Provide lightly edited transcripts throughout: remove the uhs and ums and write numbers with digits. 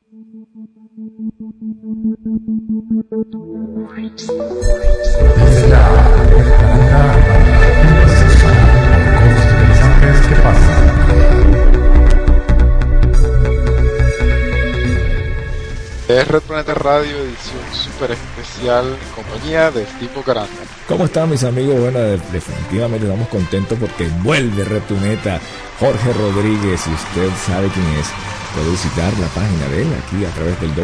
Desde ya descarga cosas interesantes que pasan. Es Red Planeta Radio, edición super especial, en compañía de Steve Bocaranda. ¿Cómo están mis amigos? Bueno, definitivamente estamos contentos porque vuelve Red Planeta Jorge Rodríguez, y usted sabe quién es. Puede visitar la página de él aquí a través del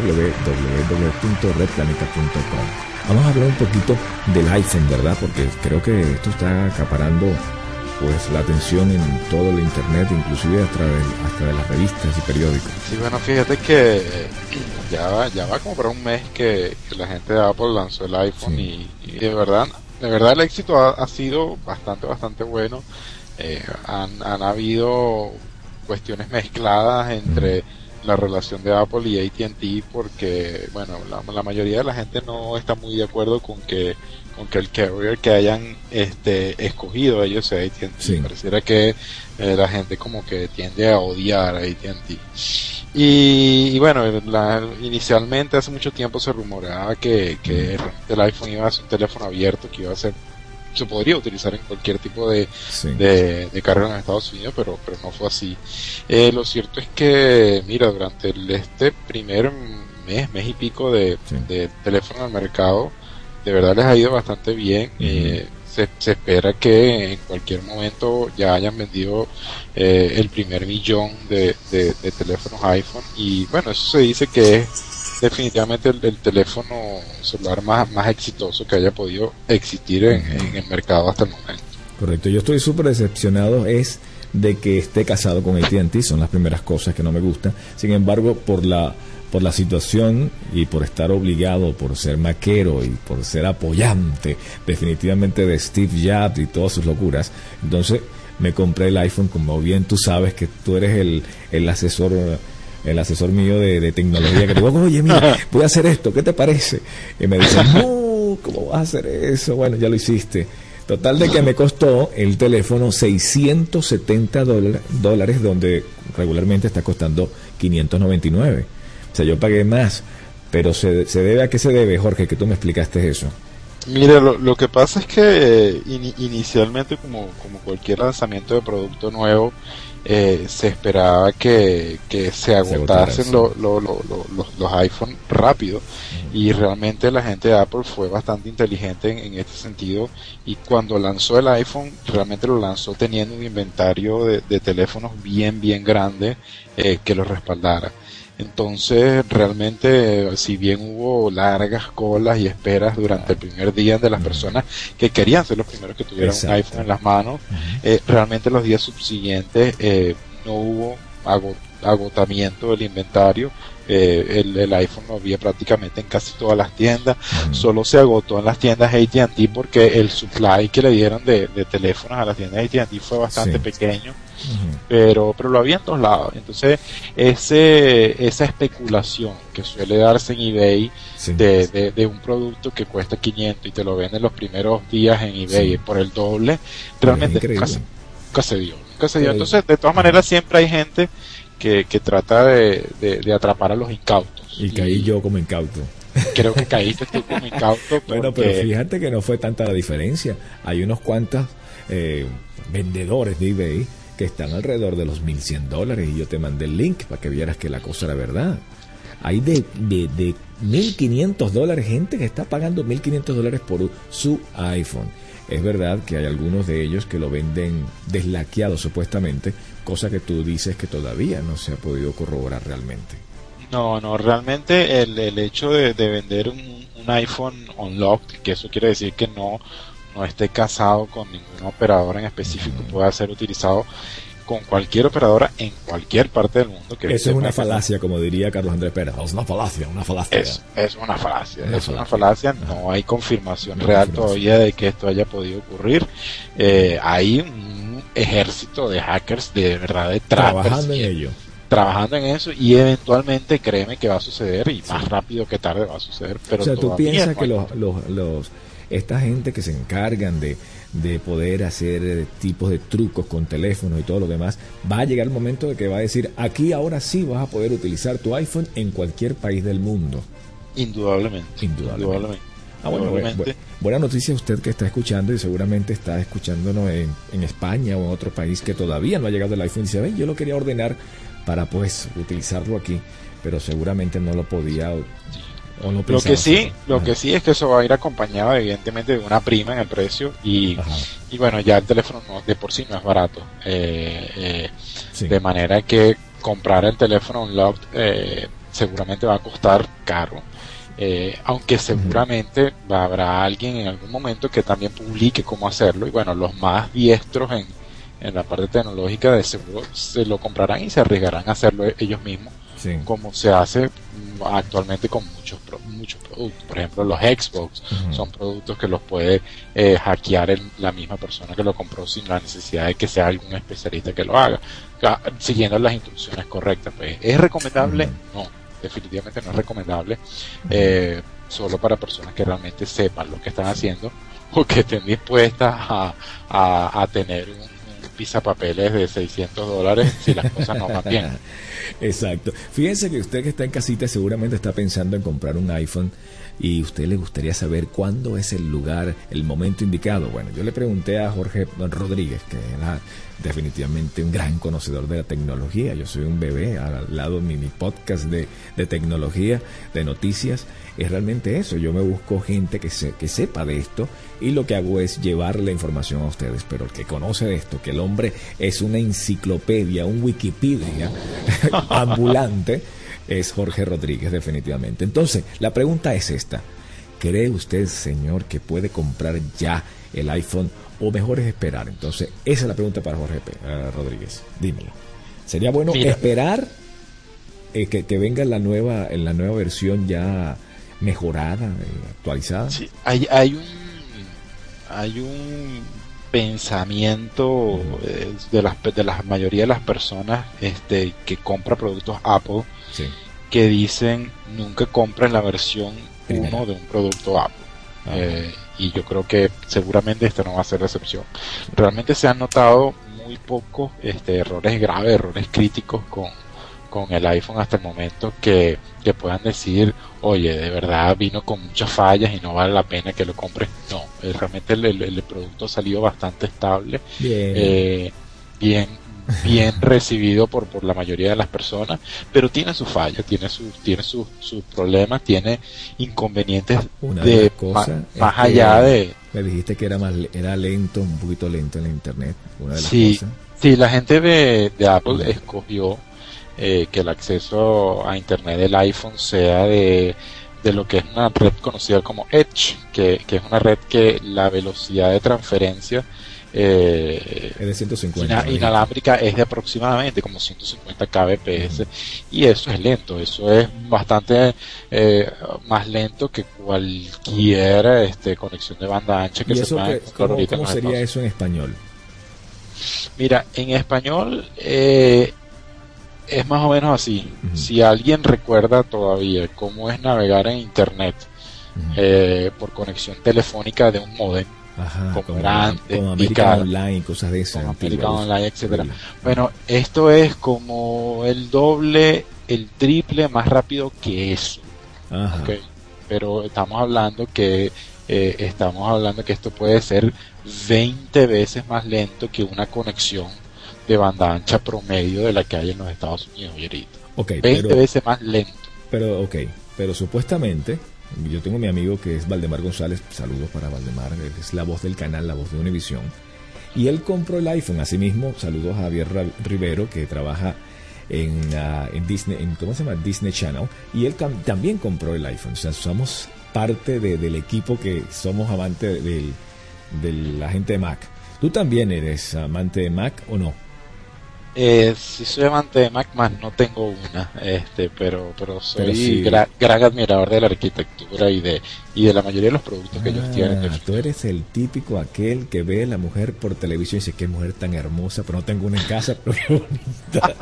www.redplaneta.com. Vamos a hablar un poquito del iPhone, ¿verdad? Porque creo que esto está acaparando pues la atención en todo el internet, inclusive hasta de las revistas y periódicos. Sí, bueno, fíjate que ya va como para un mes que la gente de Apple lanzó el iPhone, sí. y de verdad el éxito ha sido bastante bueno. Han habido cuestiones mezcladas entre la relación de Apple y AT&T, porque bueno, la mayoría de la gente no está muy de acuerdo con que el carrier que hayan escogido ellos sea AT&T. Sí. Pareciera que la gente como que tiende a odiar a AT&T. Y bueno, inicialmente hace mucho tiempo se rumoreaba que el iPhone iba a ser un teléfono abierto, que iba a ser, se podría utilizar en cualquier tipo de carrera en Estados Unidos, pero no fue así. Lo cierto es que, mira, durante este primer mes y pico de teléfono al mercado, de verdad les ha ido bastante bien. Se espera que en cualquier momento ya hayan vendido el primer millón de teléfonos iPhone, y bueno, eso se dice que es definitivamente el teléfono celular más exitoso que haya podido existir en el mercado hasta el momento. Correcto, yo estoy súper decepcionado es de que esté casado con AT&T, son las primeras cosas que no me gustan. Sin embargo, por la situación y por estar obligado, por ser maquero y por ser apoyante definitivamente de Steve Jobs y todas sus locuras, entonces me compré el iPhone. Como bien tú sabes que tú eres el asesor mío de tecnología, que digo, oye, mira, voy a hacer esto, ¿qué te parece? Y me dicen, no, ¿cómo vas a hacer eso? Bueno, ya lo hiciste. Total de que me costó el teléfono $670, donde regularmente está costando $599. O sea, yo pagué más, pero ¿se debe a qué se debe, Jorge? Que tú me explicaste eso. Mira, lo que pasa es que inicialmente, como cualquier lanzamiento de producto nuevo, se esperaba que se agotasen los iPhone rápido, y realmente la gente de Apple fue bastante inteligente en este sentido, y cuando lanzó el iPhone realmente lo lanzó teniendo un inventario de teléfonos bien grande que lo respaldara. Entonces realmente, si bien hubo largas colas y esperas durante el primer día de las personas que querían ser los primeros que tuvieran un iPhone en las manos, realmente los días subsiguientes no hubo agotamiento del inventario. El iPhone lo había prácticamente en casi todas las tiendas. Solo se agotó en las tiendas AT&T porque el supply que le dieron de teléfonos a las tiendas AT&T fue bastante pequeño. Pero lo había en todos lados. Entonces esa especulación que suele darse en eBay de un producto que cuesta 500 y te lo venden los primeros días en eBay por el doble, realmente nunca se dio. Entonces, de todas maneras, siempre hay gente que trata de atrapar a los incautos. Y caí yo como incauto. Creo que caíste tú como incauto. Bueno, pero fíjate que no fue tanta la diferencia. Hay unos cuantos vendedores de eBay que están alrededor de los $1,100, y yo te mandé el link para que vieras que la cosa era verdad. Hay de $1,500, gente que está pagando $1,500 por su iPhone. Es verdad que hay algunos de ellos que lo venden deslaqueado supuestamente, cosa que tú dices que todavía no se ha podido corroborar realmente. No, realmente el hecho de vender un iPhone unlocked, que eso quiere decir que no esté casado con ninguna operadora en específico, pueda ser utilizado con cualquier operadora en cualquier parte del mundo. Eso es una falacia, como diría Carlos Andrés Pérez. Es una falacia. Es una falacia. No hay confirmación real todavía de que esto haya podido ocurrir. Hay un ejército de hackers de verdad, de trabajando en eso, y eventualmente créeme que va a suceder, y más rápido que tarde va a suceder. Pero o sea, tú piensas que esta gente que se encargan de de poder hacer tipos de trucos con teléfonos y todo lo demás, va a llegar el momento de que va a decir, aquí ahora sí vas a poder utilizar tu iPhone en cualquier país del mundo. Indudablemente. Buena noticia usted que está escuchando y seguramente está escuchándonos en España o en otro país que todavía no ha llegado el iPhone y dice, yo lo quería ordenar para pues utilizarlo aquí, pero seguramente no lo podía o no pensaba. Lo que sí es que eso va a ir acompañado evidentemente de una prima en el precio y bueno, ya el teléfono de por sí no es barato, sí. De manera que comprar el teléfono unlocked seguramente va a costar caro. Aunque seguramente habrá alguien en algún momento que también publique cómo hacerlo, y bueno, los más diestros en la parte tecnológica de seguro se lo comprarán y se arriesgarán a hacerlo ellos mismos, sí. Como se hace actualmente con muchos productos. Por ejemplo, los Xbox son productos que los puede hackear la misma persona que lo compró sin la necesidad de que sea algún especialista que lo haga, siguiendo las instrucciones correctas. Pues, ¿es recomendable? No, definitivamente no es recomendable, solo para personas que realmente sepan lo que están haciendo o que estén dispuestas a tener un pisapapeles de $600 si las cosas no van bien. Exacto. Fíjense que usted que está en casita seguramente está pensando en comprar un iPhone y usted le gustaría saber cuándo es el lugar, el momento indicado. Bueno, yo le pregunté a Jorge Rodríguez, que era definitivamente un gran conocedor de la tecnología. Yo soy un bebé al lado de mi podcast de tecnología, de noticias. Es realmente eso. Yo me busco gente que sepa de esto y lo que hago es llevar la información a ustedes. Pero el que conoce de esto, que el hombre es una enciclopedia, un Wikipedia ambulante, es Jorge Rodríguez, definitivamente. Entonces, la pregunta es esta. ¿Cree usted, señor, que puede comprar ya el iPhone o mejor es esperar? Entonces, esa es la pregunta para Jorge Rodríguez. Dímelo. ¿Sería bueno esperar que venga en la nueva versión ya mejorada, actualizada? Sí, hay un pensamiento de la mayoría de las personas que compra productos Apple, sí, que dicen nunca compren la versión 1 de un producto Apple. Y yo creo que seguramente esta no va a ser la excepción. Realmente se han notado muy pocos errores graves, errores críticos con el iPhone hasta el momento que puedan decir, oye, de verdad vino con muchas fallas y no vale la pena que lo compres. No, realmente el producto ha salido bastante estable, bien recibido por la mayoría de las personas, pero tiene sus fallas, tiene sus problemas, tiene inconvenientes más allá de... Me dijiste que era lento, un poquito lento en la internet, una de las cosas. Sí, la gente de Apple escogió que el acceso a internet del iPhone sea de lo que es una red conocida como Edge, que es una red que la velocidad de transferencia es de 150 inalámbrica es de aproximadamente como 150 kbps, y eso es lento, eso es bastante más lento que cualquier conexión de banda ancha que se pueda encontrar ahorita. ¿Cómo sería eso en español? Mira, en español es más o menos así. Si alguien recuerda todavía cómo es navegar en internet por conexión telefónica de un módem, como era antes, como América Online y cosas de esas, como América Online, etcétera. Bueno, esto es como el doble, el triple más rápido que eso. Okay. Pero estamos hablando que esto puede ser 20 veces más lento que una conexión de banda ancha promedio de la que hay en los Estados Unidos ahorita. 20 veces más lento. Pero supuestamente, yo tengo a mi amigo que es Valdemar González, saludos para Valdemar, es la voz del canal, la voz de Univision, y él compró el iPhone. Asimismo, saludos a Javier Rivero, que trabaja en Disney, ¿cómo se llama? Disney Channel, y él también compró el iPhone. O sea, somos parte del equipo que somos amantes de la gente de Mac. ¿Tú también eres amante de Mac o no? Sí, soy amante de Mac, más no tengo una, pero soy gran admirador de la arquitectura y de la mayoría de los productos que ellos tienen. Tú eres el típico aquel que ve a la mujer por televisión y dice, qué mujer tan hermosa, pero no tengo una en casa, pero qué bonita.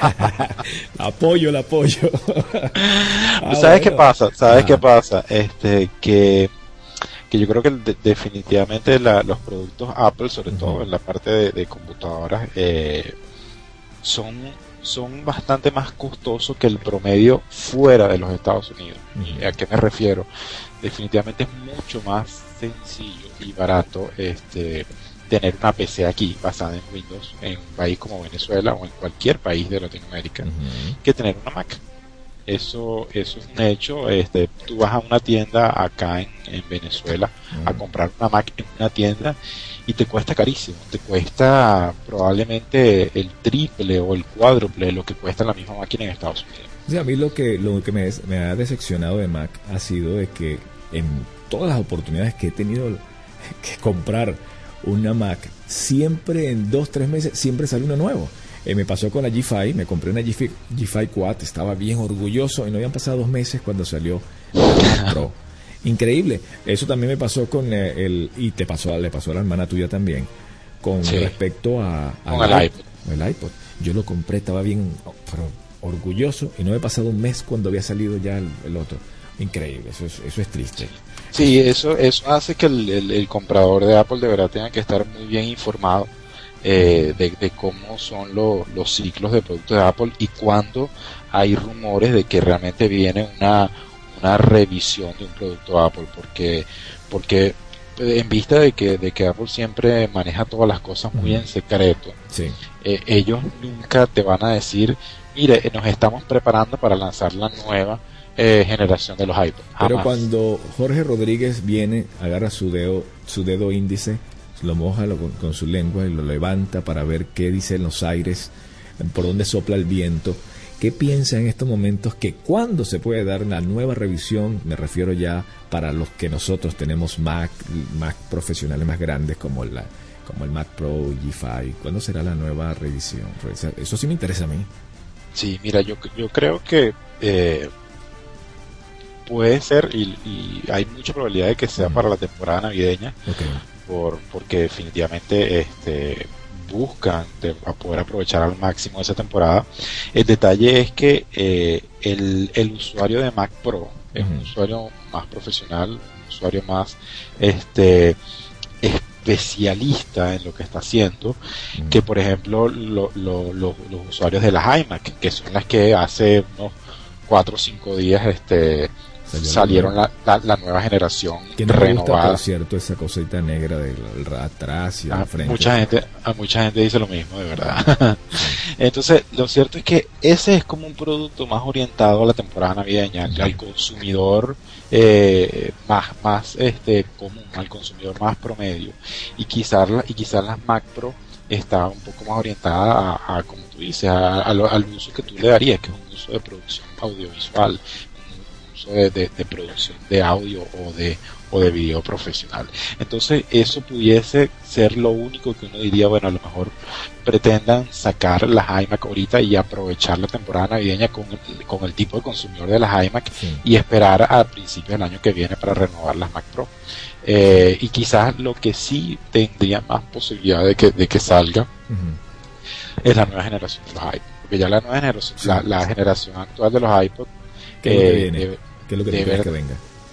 La apoyo. ¿Sabes qué pasa? Que que yo creo que definitivamente los productos Apple, sobre todo en la parte de computadoras, son bastante más costosos que el promedio fuera de los Estados Unidos. ¿A qué me refiero? Definitivamente es mucho más sencillo y barato tener una PC aquí basada en Windows en un país como Venezuela o en cualquier país de Latinoamérica que tener una Mac. Eso es un hecho. Tú vas a una tienda acá en Venezuela a comprar una Mac en una tienda y te cuesta carísimo, te cuesta probablemente el triple o el cuádruple de lo que cuesta la misma máquina en Estados Unidos. Sí, a mí lo que me ha decepcionado de Mac ha sido de que en todas las oportunidades que he tenido que comprar una Mac, siempre en 2-3 meses siempre sale uno nuevo. Me pasó con la G5, me compré una G5 Quad, estaba bien orgulloso y no habían pasado 2 meses cuando salió la Mac Pro. Increíble. Eso también me pasó con le pasó a la hermana tuya también, con respecto al iPod. El iPod. Yo lo compré, estaba bien orgulloso y no me he pasado un mes cuando había salido ya el otro. Increíble, eso es triste. Sí, eso hace que el comprador de Apple de verdad tenga que estar muy bien informado de cómo son los ciclos de productos de Apple y cuando hay rumores de que realmente viene una revisión de un producto Apple, porque en vista de que Apple siempre maneja todas las cosas muy en secreto, ellos nunca te van a decir, mire, nos estamos preparando para lanzar la nueva generación de los iPods. Pero cuando Jorge Rodríguez viene, agarra su dedo índice, lo moja con su lengua y lo levanta para ver qué dicen los aires, por dónde sopla el viento. ¿Qué piensa en estos momentos que cuándo se puede dar una nueva revisión? Me refiero ya para los que nosotros tenemos Mac profesionales más grandes como el Mac Pro G5. ¿Cuándo será la nueva revisión? Eso sí me interesa a mí. Sí, mira, yo creo que puede ser y hay mucha probabilidad de que sea para la temporada navideña, porque definitivamente buscan a poder aprovechar al máximo esa temporada. El detalle es que el usuario de Mac Pro es un usuario más profesional, un usuario más especialista en lo que está haciendo, que por ejemplo los usuarios de las iMac, que son las que hace unos 4 o 5 días salieron la nueva generación renovada. Gusta, por cierto, esa cosita negra del atrás y al frente. Mucha gente dice lo mismo, de verdad. Entonces, lo cierto es que ese es como un producto más orientado a la temporada navideña, al consumidor más común, al consumidor más promedio. Y quizás las Mac Pro está un poco más orientada a como tú dices, al uso que tú le darías, que es un uso de producción audiovisual, de producción de audio o de video profesional. Entonces eso pudiese ser lo único que uno diría, bueno, a lo mejor pretendan sacar las iMac ahorita y aprovechar la temporada navideña con el tipo de consumidor de las iMac y esperar a principios del año que viene para renovar las Mac Pro. Y quizás lo que sí tendría más posibilidad de que salga es la nueva generación de los iPod, porque ya la nueva generación, la generación actual de los iPod, ¿Qué es lo que crees que venga?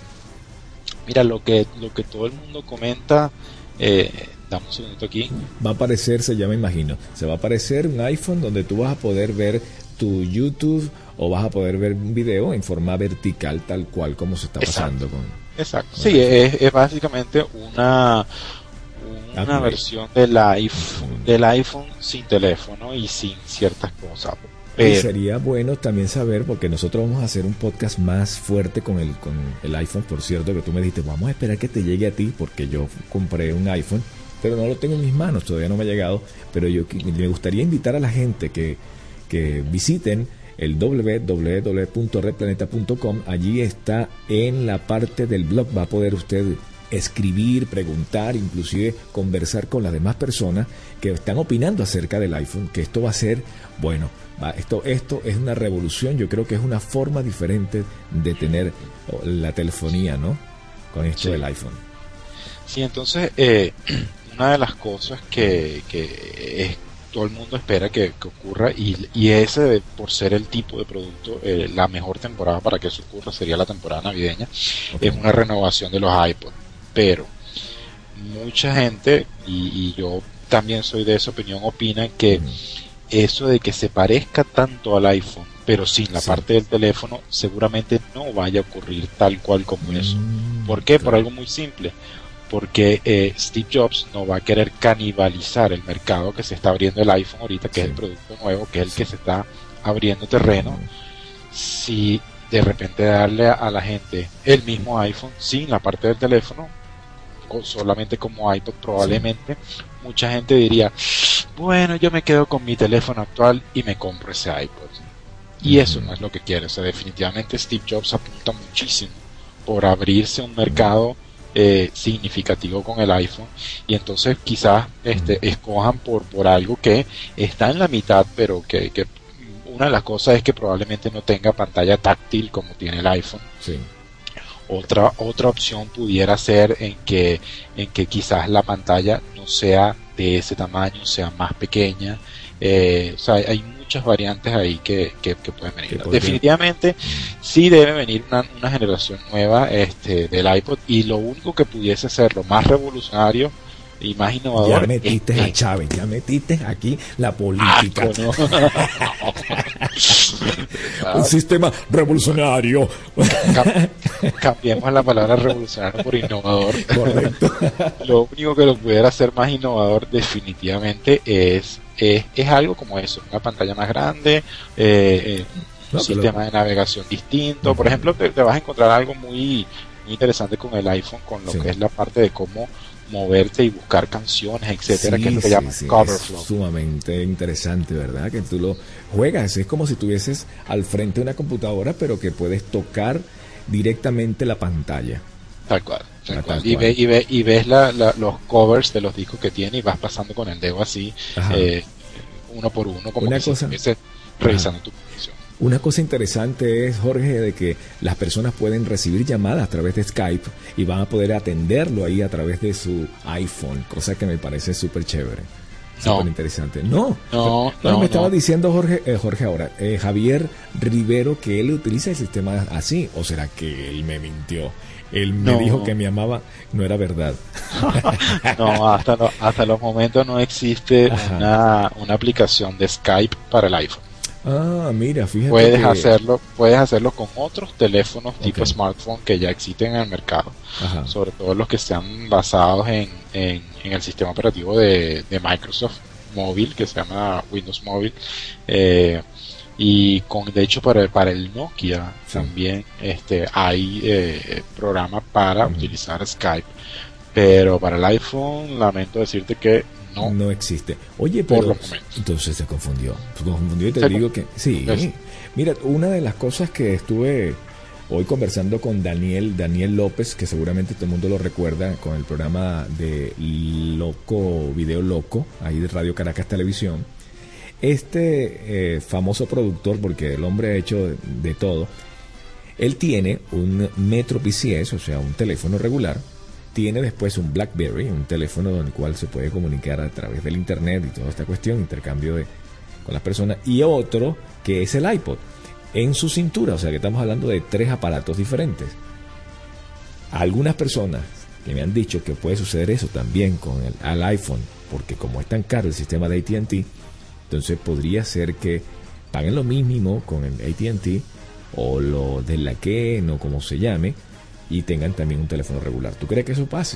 Mira, lo que todo el mundo comenta, dame un segundito aquí. Va a aparecerse, ya me imagino, se va a aparecer un iPhone donde tú vas a poder ver tu YouTube o vas a poder ver un video en forma vertical, tal cual como se está pasando con... Exacto, sí, es básicamente una versión del iPhone sin teléfono y sin ciertas cosas. Y sería bueno también saber, porque nosotros vamos a hacer un podcast más fuerte con el iPhone, por cierto, que tú me dijiste, vamos a esperar que te llegue a ti, porque yo compré un iPhone, pero no lo tengo en mis manos, todavía no me ha llegado, pero me gustaría invitar a la gente que visiten el www.redplaneta.com. Allí está en la parte del blog, va a poder usted escribir, preguntar, inclusive conversar con las demás personas que están opinando acerca del iPhone, que esto va a ser, bueno, esto es una revolución. Yo creo que es una forma diferente de tener la telefonía, ¿no? Con esto del iPhone. Sí, entonces una de las cosas que todo el mundo espera que ocurra, y ese, por ser el tipo de producto, la mejor temporada para que eso ocurra sería la temporada navideña, es una renovación de los iPod. pero mucha gente, y yo también soy de esa opinión, opinan que eso de que se parezca tanto al iPhone, pero sin la parte del teléfono, seguramente no vaya a ocurrir tal cual como eso. ¿Por qué? Por algo muy simple. Porque Steve Jobs no va a querer canibalizar el mercado que se está abriendo el iPhone ahorita, que es el producto nuevo, que es el que se está abriendo terreno. Si de repente darle a la gente el mismo iPhone sin la parte del teléfono, o solamente como iPod, probablemente mucha gente diría, bueno, yo me quedo con mi teléfono actual y me compro ese iPod. Y eso no es lo que quiere. O sea, definitivamente Steve Jobs apunta muchísimo por abrirse un mercado significativo con el iPhone, y entonces quizás escojan por algo que está en la mitad, pero que una de las cosas es que probablemente no tenga pantalla táctil como tiene el iPhone. Otra opción pudiera ser en que quizás la pantalla no sea de ese tamaño, sea más pequeña. O sea, hay muchas variantes ahí que pueden venir. Definitivamente sí debe venir una generación nueva del iPod, y lo único que pudiese ser lo más revolucionario y más innovador. Ya metiste a Chávez, ya metiste aquí la política. Un sistema revolucionario. Cambiemos la palabra revolucionario por innovador. Correcto. Lo único que lo pudiera hacer más innovador definitivamente es algo como eso, una pantalla más grande, un sistema de navegación distinto. Por ejemplo, te vas a encontrar algo muy, muy interesante con el iPhone, con lo que es la parte de cómo moverte y buscar canciones, etcétera, que es lo que llaman cover flow. Sumamente interesante, ¿verdad? Que tú lo juegas, es como si tuvieses al frente una computadora, pero que puedes tocar directamente la pantalla. Tal cual. Y ves los covers de los discos que tiene, y vas pasando con el dedo así, uno por uno, como una que cosa, si estuviese revisando tu posición. Una cosa interesante es, Jorge, de que las personas pueden recibir llamadas a través de Skype y van a poder atenderlo ahí a través de su iPhone, cosa que me parece súper chévere. Súper interesante. No, me estaba diciendo Jorge ahora, Javier Rivero, que él utiliza el sistema así, o será que él me mintió. Él me dijo que me amaba, no era verdad. No, hasta los momentos no existe una aplicación de Skype para el iPhone. Ah, mira, fíjate. Puedes hacerlo con otros teléfonos tipo smartphone que ya existen en el mercado. Sobre todo los que sean basados en el sistema operativo de Microsoft móvil, que se llama Windows Móvil. Y de hecho para el Nokia también hay programas para utilizar Skype, pero para el iPhone lamento decirte que no existe. Oye, pero entonces se confundió y te digo que sí. Mira, una de las cosas que estuve hoy conversando con Daniel López, que seguramente todo el mundo lo recuerda, con el programa de Video Loco, ahí de Radio Caracas Televisión. Famoso productor, porque el hombre ha hecho de todo, él tiene un Metro PCS, o sea, un teléfono regular. Tiene después un BlackBerry, un teléfono con el cual se puede comunicar a través del internet y toda esta cuestión, intercambio con las personas, y otro que es el iPod en su cintura. O sea que estamos hablando de 3 aparatos diferentes. Algunas personas que me han dicho que puede suceder eso también con al iPhone, porque como es tan caro el sistema de AT&T, entonces podría ser que paguen lo mínimo con el AT&T o lo de la que no como se llame, y tengan también un teléfono regular. ¿Tú crees que eso pase?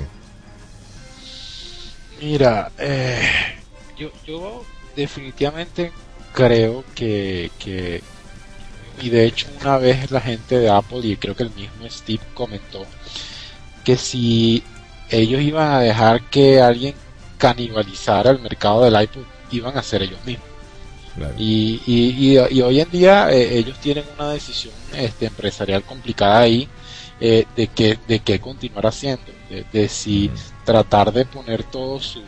Mira, yo definitivamente creo que y de hecho una vez la gente de Apple, y creo que el mismo Steve comentó, que si ellos iban a dejar que alguien canibalizara el mercado del iPod, iban a ser ellos mismos. Claro. Y hoy en día ellos tienen una decisión empresarial complicada ahí, de qué continuar haciendo, de si tratar de poner todo su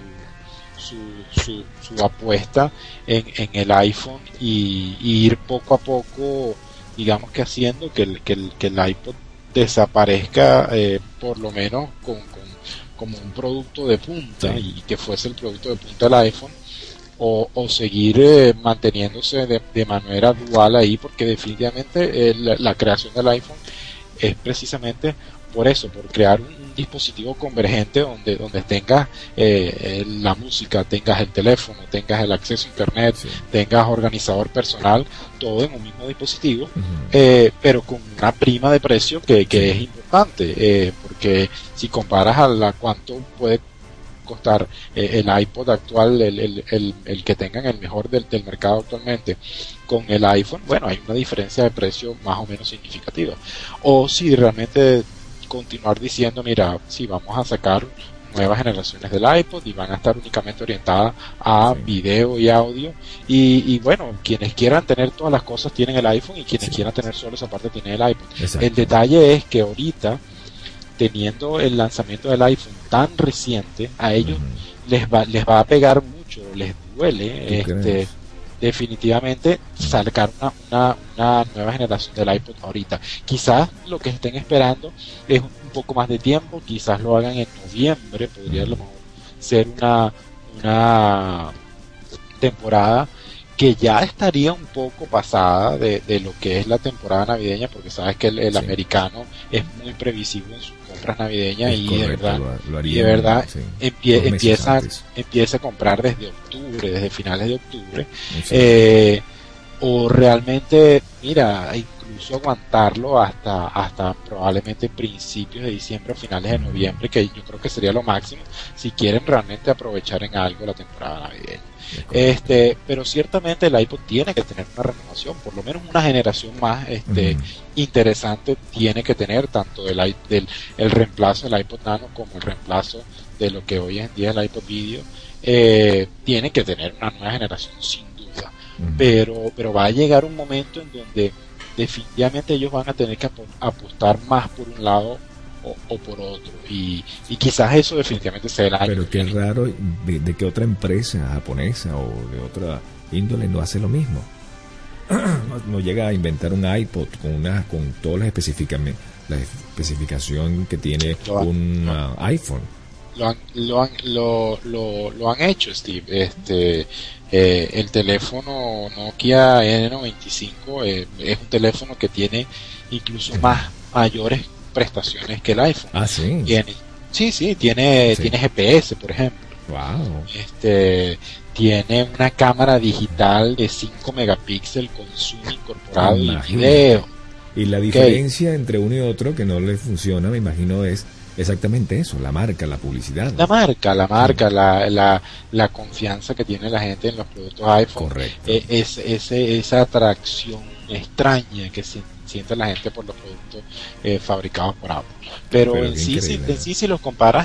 apuesta en el iPhone y ir poco a poco, digamos que haciendo que el iPod desaparezca, por lo menos como un producto de punta, y que fuese el producto de punta del iPhone, o seguir manteniéndose de manera dual ahí, porque definitivamente la creación del iPhone es precisamente por eso, por crear un dispositivo convergente donde tengas la música, tengas el teléfono, tengas el acceso a internet, Sí. tengas organizador personal, todo en un mismo dispositivo, Ujú. pero con una prima de precio que Sí. es importante, porque si comparas a la cuánto puede costar el iPod actual, el que tengan el mejor del mercado actualmente, con el iPhone, bueno, hay una diferencia de precio más o menos significativa. O si realmente continuar diciendo, mira, si vamos a sacar nuevas generaciones del iPod y van a estar únicamente orientadas a Sí. video y audio, y bueno, quienes quieran tener todas las cosas tienen el iPhone, y quienes Sí. quieran tener solo esa parte tienen el iPod. Exacto. El detalle es que ahorita, teniendo el lanzamiento del iPhone tan reciente, a ellos Ujú. les va a pegar mucho, les duele, ¿Tú crees? definitivamente sacar una nueva generación del iPod ahorita. Quizás lo que estén esperando es un poco más de tiempo, quizás lo hagan en noviembre, podría a lo mejor ser una temporada que ya estaría un poco pasada de lo que es la temporada navideña, porque sabes que el Sí. americano es muy previsivo en sus compras navideñas, Es y correcto, lo de harían, verdad sí, 2 meses antes. empieza a comprar desde octubre, desde finales de octubre, Sí. o realmente, mira, incluso aguantarlo hasta probablemente principios de diciembre o finales de noviembre, que yo creo que sería lo máximo si quieren realmente aprovechar en algo la temporada navideña. Es correcto. Pero ciertamente el iPod tiene que tener una renovación, por lo menos una generación más Ujú. interesante tiene que tener, tanto el reemplazo del iPod Nano como el reemplazo de lo que hoy en día es el iPod Video. Tiene que tener una nueva generación sin duda, Ujú. pero va a llegar un momento en donde definitivamente ellos van a tener que apostar más por un lado o por otro, y quizás eso definitivamente sea el año Pero que qué viene. raro de que otra empresa japonesa o de otra índole no hace lo mismo. No llega a inventar un iPod con todas la especificación que tiene Lo, un lo- iPhone. lo han hecho, Steve. El teléfono Nokia N95 es un teléfono que tiene incluso mayores prestaciones que el iPhone. Ah, sí. Tiene, sí, tiene Sí. GPS, por ejemplo. Wow. Tiene una cámara digital de 5 megapíxeles con zoom incorporado y Imagínate. video. Y la Ok. diferencia entre uno y otro que no le funciona, me imagino, es exactamente eso, la marca, la publicidad. La confianza que tiene la gente en los productos iPhone, Correcto. esa atracción extraña que siente la gente por los productos fabricados por Apple. Pero Pero en qué sí, increíble, ¿no? si los comparas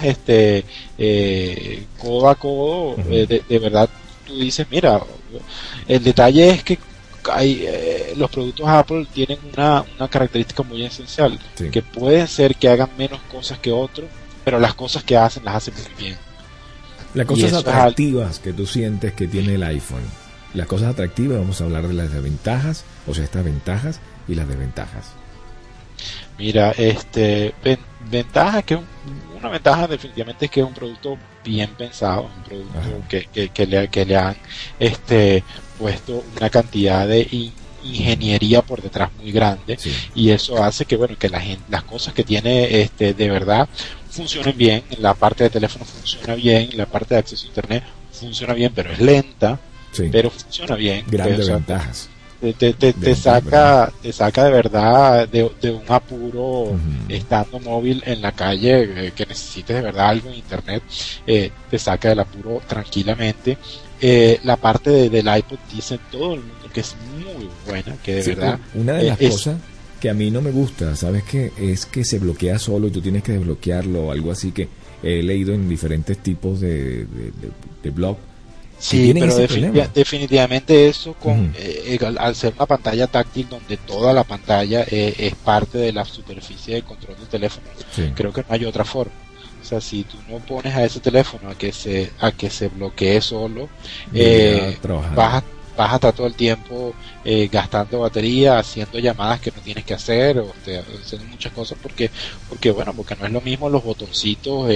codo a codo, Ujú. de verdad tú dices, mira, el detalle es que los productos Apple tienen una característica muy esencial, Sí. que pueden ser que hagan menos cosas que otros, pero las cosas que hacen las hacen muy bien. Las Y cosas eso es atractivas que tú sientes que tiene el iPhone. Las cosas atractivas, vamos a hablar de las desventajas, o sea, estas ventajas y las desventajas. Mira, ventaja una ventaja definitivamente es que es un producto bien pensado, un producto Ajá. que le han puesto una cantidad de ingeniería por detrás muy grande, Sí. y eso hace que bueno, que las cosas que tiene de verdad funcionen bien. La parte de teléfono funciona bien, la parte de acceso a internet funciona bien, pero es lenta, Sí. pero funciona bien. Grandes O sea, ventajas. te ¿Verdad? saca de verdad de un apuro Ujú. estando móvil en la calle, que necesites de verdad algo en internet, te saca del apuro tranquilamente. La parte del iPod dice todo el mundo que es muy buena, que de Sí, verdad una de las es cosas que a mí no me gusta, ¿sabes qué? Es que se bloquea solo y tú tienes que desbloquearlo o algo así que he leído en diferentes tipos de blog que sí, tienen pero ese problema. definitivamente eso Ujú. al ser una pantalla táctil donde toda la pantalla es parte de la superficie de control del teléfono, Sí. creo que no hay otra forma. O sea, si tú no pones a ese teléfono a que se bloquee solo, Debería trabajar. vas a estar todo el tiempo gastando batería, haciendo llamadas que no tienes que hacer, haciendo muchas cosas, porque porque no es lo mismo los botoncitos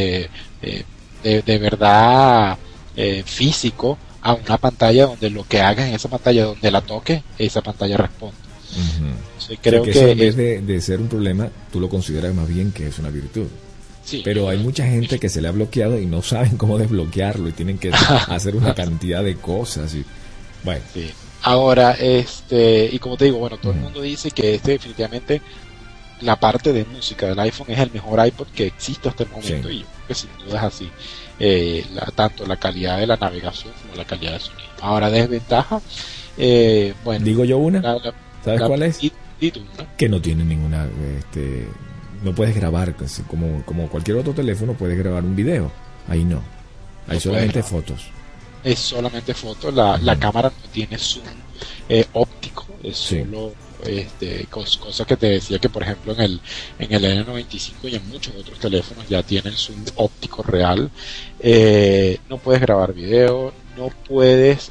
de verdad físico a una pantalla donde lo que hagas en esa pantalla, donde la toques, esa pantalla responde. Entonces, creo que eso, en vez de ser un problema, tú lo consideras más bien que es una virtud. Sí, pero hay mucha gente que se le ha bloqueado y no saben cómo desbloquearlo y tienen que hacer una cantidad de cosas. Y, bueno. Sí. Ahora, y como te digo, bueno, todo el mundo dice que definitivamente la parte de música del iPhone es el mejor iPod que existe hasta el momento, y yo creo que sin duda es así. Tanto la calidad de la navegación como la calidad de sonido. Ahora, desventaja, bueno. Digo yo una, ¿sabes cuál es? Tú, ¿no? Que no tiene ninguna, no puedes grabar, como cualquier otro teléfono puedes grabar un video, ahí no, hay solamente fotos. Es solamente fotos, la cámara no tiene zoom óptico, es solo cosas que te decía que por ejemplo en el N95 y en muchos otros teléfonos ya tienen zoom óptico real. No puedes grabar video, no puedes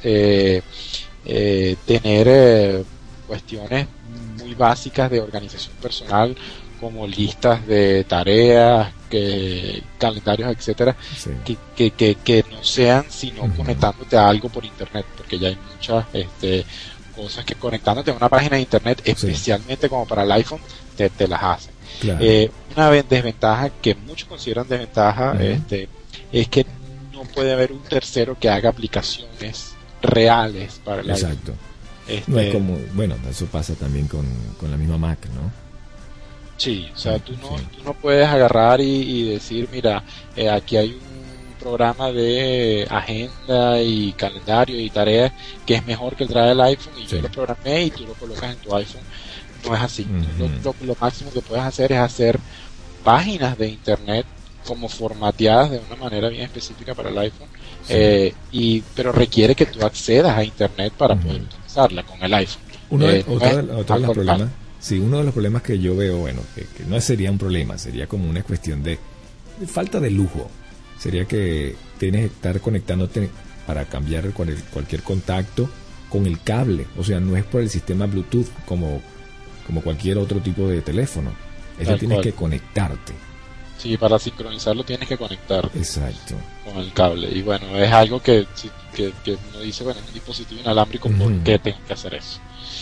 tener cuestiones muy básicas de organización personal como listas de tareas, calendarios, etcétera, que no sean sino conectándote a algo por internet, porque ya hay muchas cosas que conectándote a una página de internet, especialmente como para el iPhone, te las hacen. Claro. Una desventaja que muchos consideran desventaja es que no puede haber un tercero que haga aplicaciones reales para el iPhone. Exacto. No es como, bueno, eso pasa también con la misma Mac, ¿no? Sí, o sea, tú no puedes agarrar y decir, mira, aquí hay un programa de agenda y calendario y tareas que es mejor que el trae el iPhone y yo lo programé y tú lo colocas en tu iPhone. No es así. Lo máximo que puedes hacer es hacer páginas de internet como formateadas de una manera bien específica para el iPhone, pero requiere que tú accedas a internet para poder utilizarla con el iPhone. Uno de los problemas. Sí, uno de los problemas que yo veo, bueno, que no sería un problema, sería como una cuestión de falta de lujo. Sería que tienes que estar conectándote para cambiar cualquier contacto con el cable. O sea, no es por el sistema Bluetooth como cualquier otro tipo de teléfono. Tienes que conectarte. Sí, para sincronizarlo tienes que conectarte. Exacto. Con el cable. Y bueno, es algo que uno dice, bueno, es un dispositivo inalámbrico, ¿por qué tengo que hacer eso?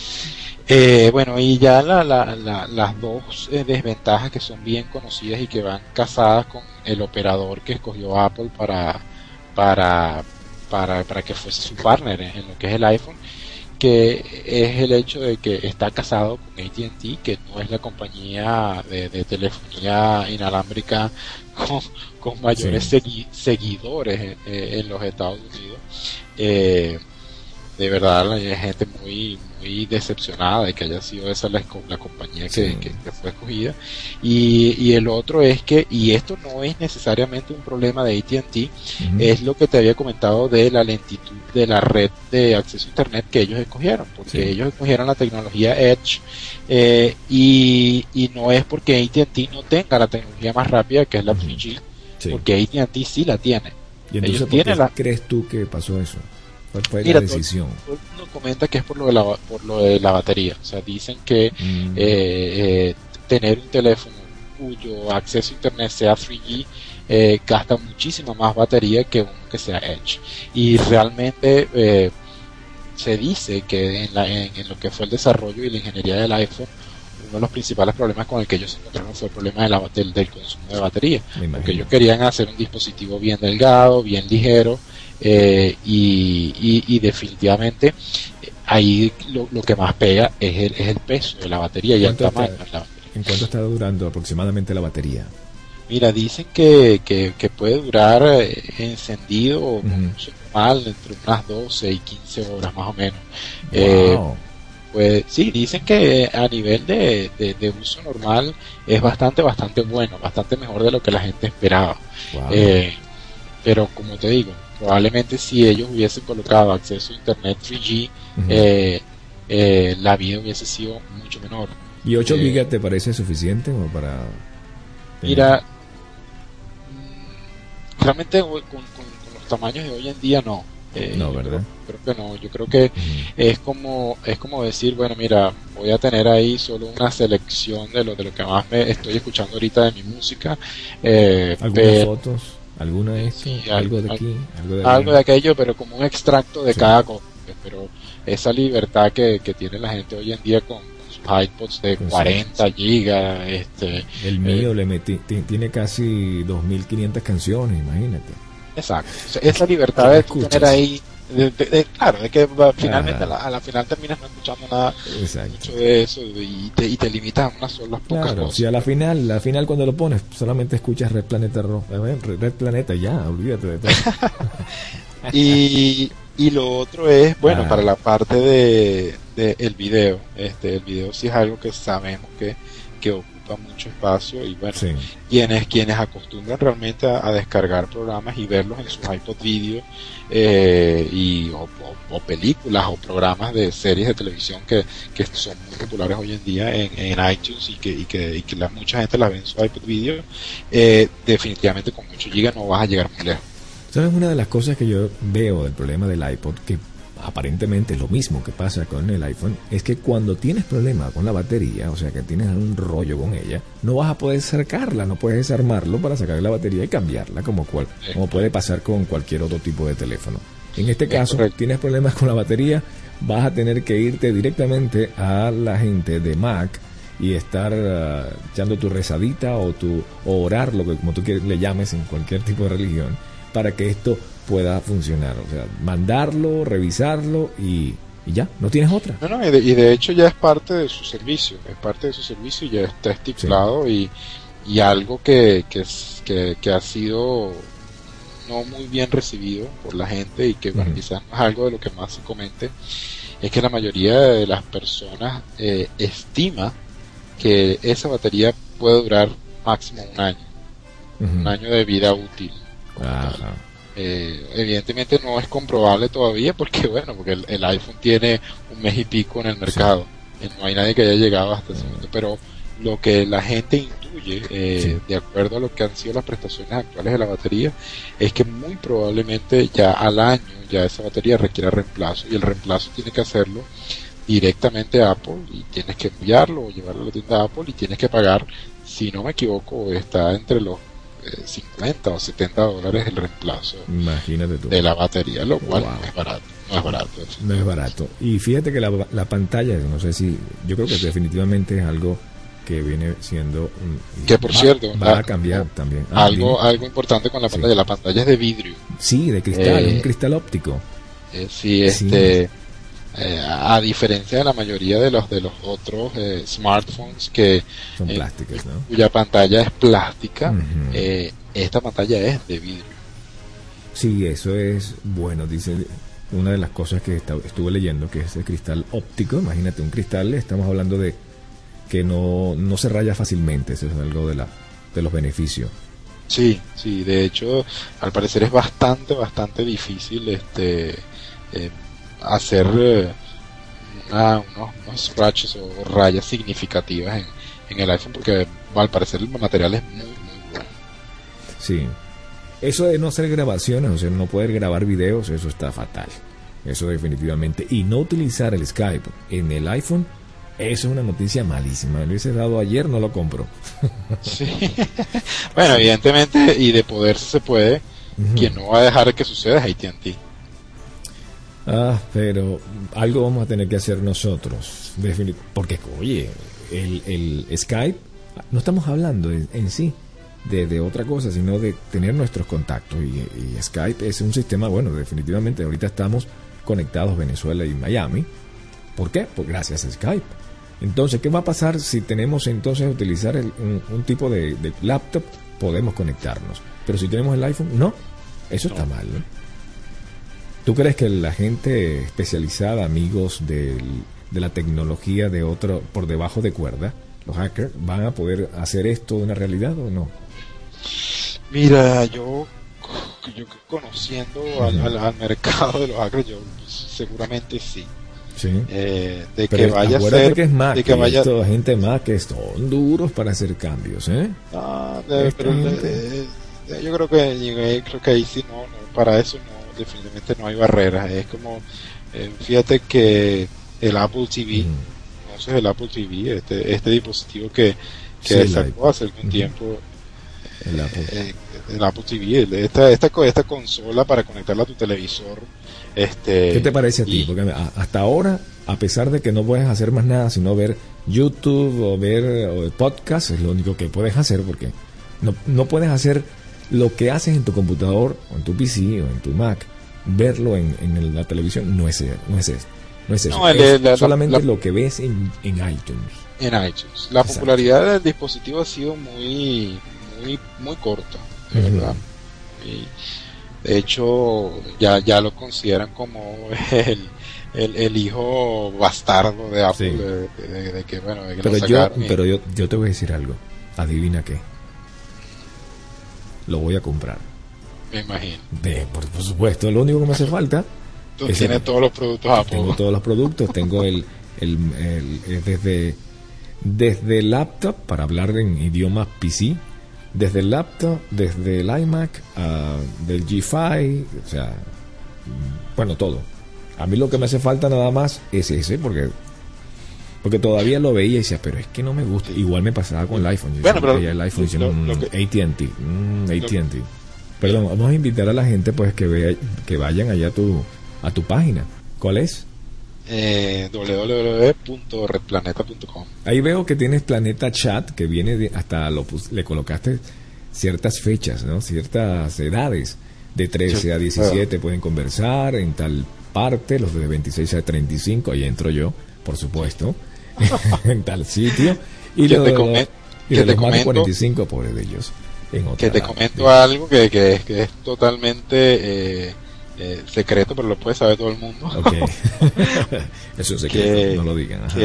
Bueno, y ya las dos desventajas que son bien conocidas y que van casadas con el operador que escogió Apple para que fuese su partner en lo que es el iPhone, que es el hecho de que está casado con AT&T, que no es la compañía de telefonía inalámbrica con mayores seguidores en los Estados Unidos. De verdad hay gente muy decepcionada de que haya sido esa la compañía que fue escogida, y el otro es que, y esto no es necesariamente un problema de AT&T, es lo que te había comentado de la lentitud de la red de acceso a internet que ellos escogieron, porque ellos escogieron la tecnología Edge, y no es porque AT&T no tenga la tecnología más rápida que es la 3G, porque AT&T sí la tiene. ¿Y entonces por qué crees tú que pasó eso? ¿Cuál fue la decisión? Uno comenta que es por lo de la batería. O sea, dicen que tener un teléfono cuyo acceso a internet sea 3G gasta muchísima más batería que uno que sea Edge. Y realmente se dice que en lo que fue el desarrollo y la ingeniería del iPhone, uno de los principales problemas con el que ellos se encontraron fue el problema del consumo de batería. Porque ellos querían hacer un dispositivo bien delgado, bien ligero, y definitivamente ahí lo que más pega es el peso de la batería y el tamaño de la batería. ¿En cuánto está durando aproximadamente la batería? Mira, dicen que puede durar encendido normal entre unas 12 y 15 horas más o menos. Wow. Pues sí, dicen que a nivel de uso normal es bastante bueno, bastante mejor de lo que la gente esperaba. Wow. Pero como te digo, probablemente si ellos hubiesen colocado acceso a internet 3G, la vida hubiese sido mucho menor. ¿Y 8 gigas te parece suficiente como para...? Mira, realmente con los tamaños de hoy en día no. No, ¿verdad? Creo que no. Yo creo que es como decir, bueno, mira, voy a tener ahí solo una selección de lo que más me estoy escuchando ahorita de mi música. ¿Algunas fotos? ¿Alguna de esto? Sí, ¿algo de aquí? Algo de aquello, pero como un extracto de cada cosa. Pero esa libertad que tiene la gente hoy en día con iPods de 40 gigas. El mío tiene casi 2.500 canciones, imagínate. Exacto. Esa libertad de tener ahí, claro, de que finalmente a la final terminas no escuchando nada. Exacto. Mucho de eso y te limitas a unas solas pocas cosas. Si a la final cuando lo pones solamente escuchas Red Planeta Rojo, Red Planeta, ya, olvídate de todo. Y lo otro es, bueno, para la parte de el video, el video sí es algo que sabemos que ocupa mucho espacio y bueno, sí. quienes acostumbran realmente a descargar programas y verlos en sus iPod video o películas o programas de series de televisión que son muy populares hoy en día en iTunes y que mucha gente las ve en su iPod video, definitivamente con 8 GB no vas a llegar muy lejos. ¿Sabes? Una de las cosas que yo veo del problema del iPod, que aparentemente es lo mismo que pasa con el iPhone, es que cuando tienes problema con la batería, o sea que tienes un rollo con ella, no vas a poder sacarla, no puedes desarmarlo para sacar la batería y cambiarla, como puede pasar con cualquier otro tipo de teléfono. En este caso, tienes problemas con la batería, vas a tener que irte directamente a la gente de Mac y estar echando tu rezadita o orar, lo que como tú le llames en cualquier tipo de religión, para que esto pueda funcionar, o sea, mandarlo, revisarlo y ya, no tienes otra. No, y de hecho ya es parte de su servicio, y ya está estipulado, sí. y algo que ha sido no muy bien recibido por la gente y que bueno, quizás no es algo de lo que más se comente, es que la mayoría de las personas estima que esa batería puede durar máximo un año de vida útil. Evidentemente no es comprobable todavía porque el iPhone tiene un mes y pico en el mercado, no hay nadie que haya llegado hasta ese momento, pero lo que la gente intuye de acuerdo a lo que han sido las prestaciones actuales de la batería es que muy probablemente ya al año ya esa batería requiera reemplazo y el reemplazo tiene que hacerlo directamente a Apple y tienes que enviarlo o llevarlo a la tienda de Apple y tienes que pagar, si no me equivoco, está entre los $50 o $70 el reemplazo. Imagínate tú. De la batería, lo cual no es barato. Y fíjate que la pantalla, no sé si, yo creo que definitivamente es algo que viene siendo que por cierto va a cambiar también. Algo importante con la pantalla, la pantalla es de vidrio. Sí, de cristal, un cristal óptico. A diferencia de la mayoría de los otros smartphones que son plásticas, ¿no? Cuya pantalla es plástica, esta pantalla es de vidrio. Sí, eso es bueno, dice una de las cosas que estuve leyendo, que es el cristal óptico. Imagínate, un cristal, estamos hablando de que no se raya fácilmente, eso es algo de los beneficios. Sí, de hecho, al parecer es bastante difícil hacer unos scratches o rayas significativas en el iPhone porque al parecer el material es muy bueno. Sí, eso de no hacer grabaciones, o sea, no poder grabar videos, eso está fatal, eso definitivamente, y no utilizar el Skype en el iPhone, eso es una noticia malísima. Me lo hubiese dado ayer, no lo compro. Sí. Bueno, evidentemente, y de poder se puede, quien no va a dejar que suceda es AT&T. Pero algo vamos a tener que hacer nosotros, porque oye, el Skype, no estamos hablando en sí de otra cosa, sino de tener nuestros contactos, y Skype es un sistema, bueno, definitivamente ahorita estamos conectados Venezuela y Miami. ¿Por qué? Pues gracias a Skype. Entonces, ¿qué va a pasar si tenemos entonces utilizar un tipo de laptop? Podemos conectarnos, pero si tenemos el iPhone, no, eso está mal, ¿no? ¿Tú crees que la gente especializada, amigos de la tecnología de otro por debajo de cuerda, los hackers, van a poder hacer esto una realidad o no? Mira, yo conociendo al mercado de los hackers, yo seguramente sí. Sí. De pero que vaya a ser que es Mac, de que vaya toda gente Mac que son duros para hacer cambios, yo creo que ahí sí no, para eso no, definitivamente no hay barreras. Es como fíjate que el Apple TV, entonces el Apple TV, este dispositivo que sacó hace algún tiempo, el Apple TV, esta consola para conectarla a tu televisor. ¿Qué te parece a ti? Porque hasta ahora a pesar de que no puedes hacer más nada sino ver YouTube o ver podcast, es lo único que puedes hacer, porque no puedes hacer lo que haces en tu computador o en tu PC o en tu Mac, verlo en la televisión. No es eso. No, Es solamente lo que ves en iTunes. En iTunes. La popularidad del dispositivo ha sido muy corta, de verdad. Y, de hecho, ya lo consideran como el hijo bastardo de Apple, Sí. de que, bueno, de que Pero lo yo, sacaron. pero yo te voy a decir algo. Adivina qué. Lo voy a comprar. Me imagino. Por supuesto, lo único que me hace falta. Tú es tienes todos los productos Apple. Tengo todos los productos. Tengo desde laptop, para hablar en idiomas PC, desde el laptop, desde el iMac, del G5, o sea, bueno, todo. A mí lo que me hace falta nada más es ese, porque todavía lo veía y decía, pero es que no me gusta. Igual me pasaba con el iPhone. Yo Bueno, pero veía el iPhone diciendo, AT&T. Lo- Perdón, vamos a invitar a la gente pues que vayan allá a tu página. ¿Cuál es? www.redplaneta.com. Ahí veo que tienes Planeta Chat, que viene hasta le colocaste ciertas fechas, ¿no? Ciertas edades. De 13 a 17 pueden conversar en tal parte, los de 26 a 35, ahí entro yo, por supuesto, en tal sitio. Y Que de te los más de comento- 45, pobres de ellos, en otra Que te edad. comento algo que es totalmente secreto, pero lo puede saber todo el mundo. Ok. Eso es secreto, no lo digan. Ajá.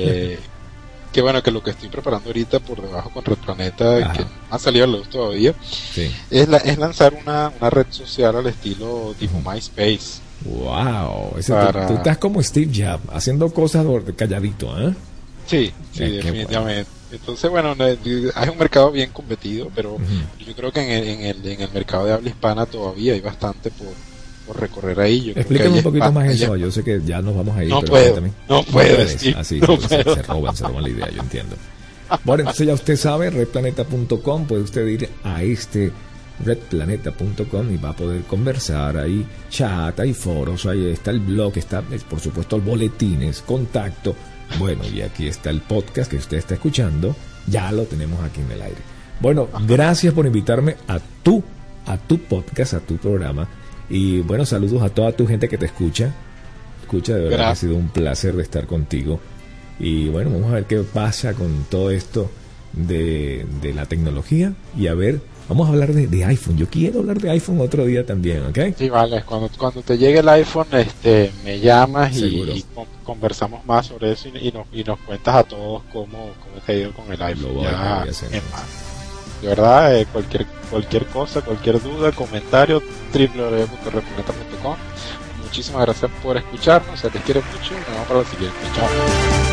Que bueno, que lo que estoy preparando ahorita por debajo con Red Planeta, Ajá. que no ha salido a la luz todavía, Sí. es lanzar una red social al estilo tipo MySpace. Wow, Para- tú estás como Steve Jobs, haciendo cosas calladito, ¿eh? Sí, Qué definitivamente. Entonces, bueno, hay un mercado bien competido, pero Ujú. yo creo que en el mercado de habla hispana todavía hay bastante por recorrer ahí. Yo creo que Explícame hay un poquito más hay eso. Yo sé que ya nos vamos a ir. No pero puedo, cuéntame. no puedo, puedes. Steve, Así no se puedo. roban la idea, yo entiendo. Bueno, entonces ya usted sabe, redplaneta.com, puede usted ir a redplaneta.com y va a poder conversar. Ahí chat, hay foros, ahí está el blog, está por supuesto el boletines, contacto. Bueno, y aquí está el podcast que usted está escuchando, ya lo tenemos aquí en el aire. Bueno, gracias por invitarme a tu podcast, a tu programa. Y bueno, saludos a toda tu gente que te escucha. De verdad que ha sido un placer de estar contigo. Y bueno, vamos a ver qué pasa con todo esto de la tecnología. Y a ver, vamos a hablar de iPhone. Yo quiero hablar de iPhone otro día también, ¿ok? Sí, vale, cuando te llegue el iPhone, me llamas Seguro. y conversamos más sobre eso y nos cuentas a todos cómo te ha ido con el iPhone. Lo voy a hacer. En mano. De verdad, cualquier cosa, cualquier duda, comentario, www.redplaneta.com. Muchísimas gracias por escucharnos, se les quiere mucho y nos vemos para la siguiente. Chao.